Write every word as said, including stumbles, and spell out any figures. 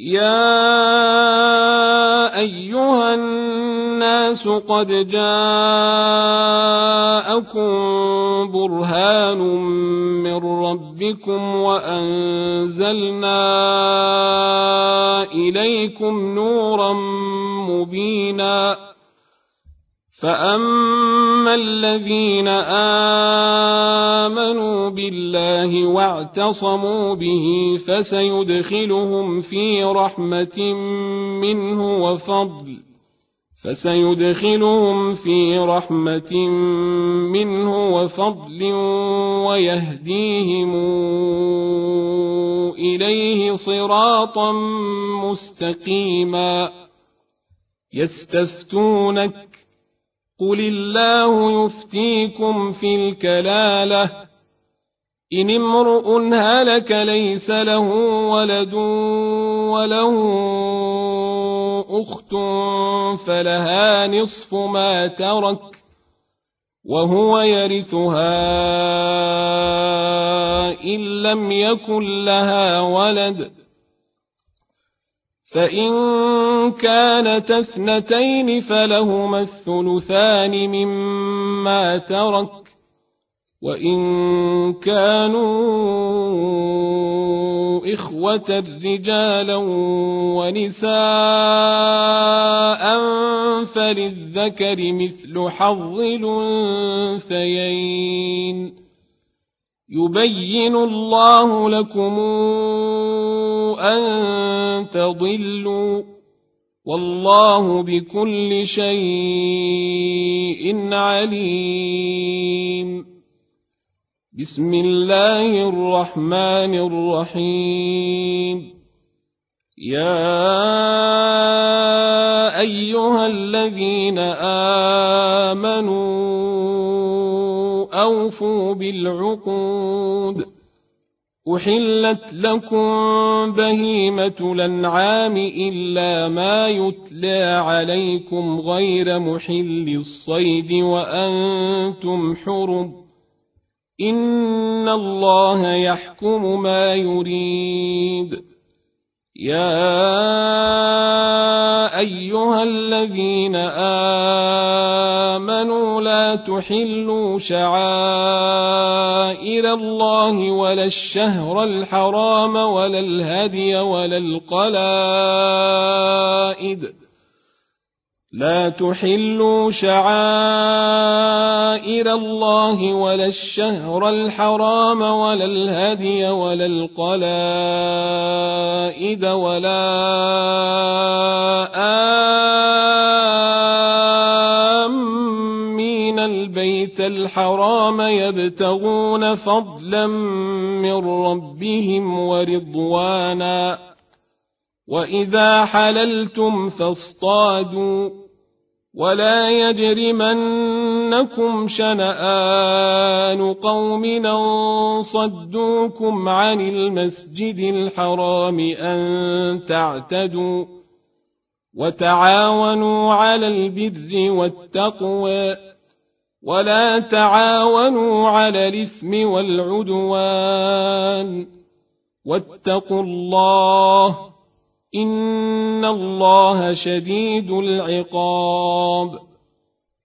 يا أيها الناس قد جاءكم برهان من ربكم وأنزلنا إليكم نورا مبينا فأما الذين آمنوا بالله واعتصموا به فسيدخلهم في رحمة منه وفضل فسيدخلهم في رحمة منه وفضل ويهديهم إليه صراطا مستقيما يستفتونك قل الله يفتيكم في الكلالة إن امرؤ هلك ليس له ولد وله أخت فلها نصف ما ترك وهو يرثها إن لم يكن لها ولد فإن كانت اثنتين فلهما الثلثان مما ترك وإن كانوا إخوة رجالا ونساء فللذكر مثل حظ الأنثيين يبين الله لكم أن تضلوا والله بكل شيء عليم. بسم الله الرحمن الرحيم. يا أيها الذين آمنوا أوفوا بالعقود أحلت لكم بهيمة الأنعام إلا ما يتلى عليكم غير محل الصيد وأنتم حرم إن الله يحكم ما يريد. يا أيها الذين آمنوا لا تحلوا شعائر الله ولا الشهر الحرام ولا الهدي ولا القلائد لا تحلوا شعائر الله ولا الشهر الحرام ولا الهدي ولا القلائد ولا آمين البيت الحرام يبتغون فضلا من ربهم ورضوانا وإذا حللتم فاصطادوا ولا يجرمنكم شنآن قوم أن صدوكم عن المسجد الحرام أن تعتدوا وتعاونوا على البر والتقوى ولا تعاونوا على الإثم والعدوان واتقوا الله إن الله شديد العقاب.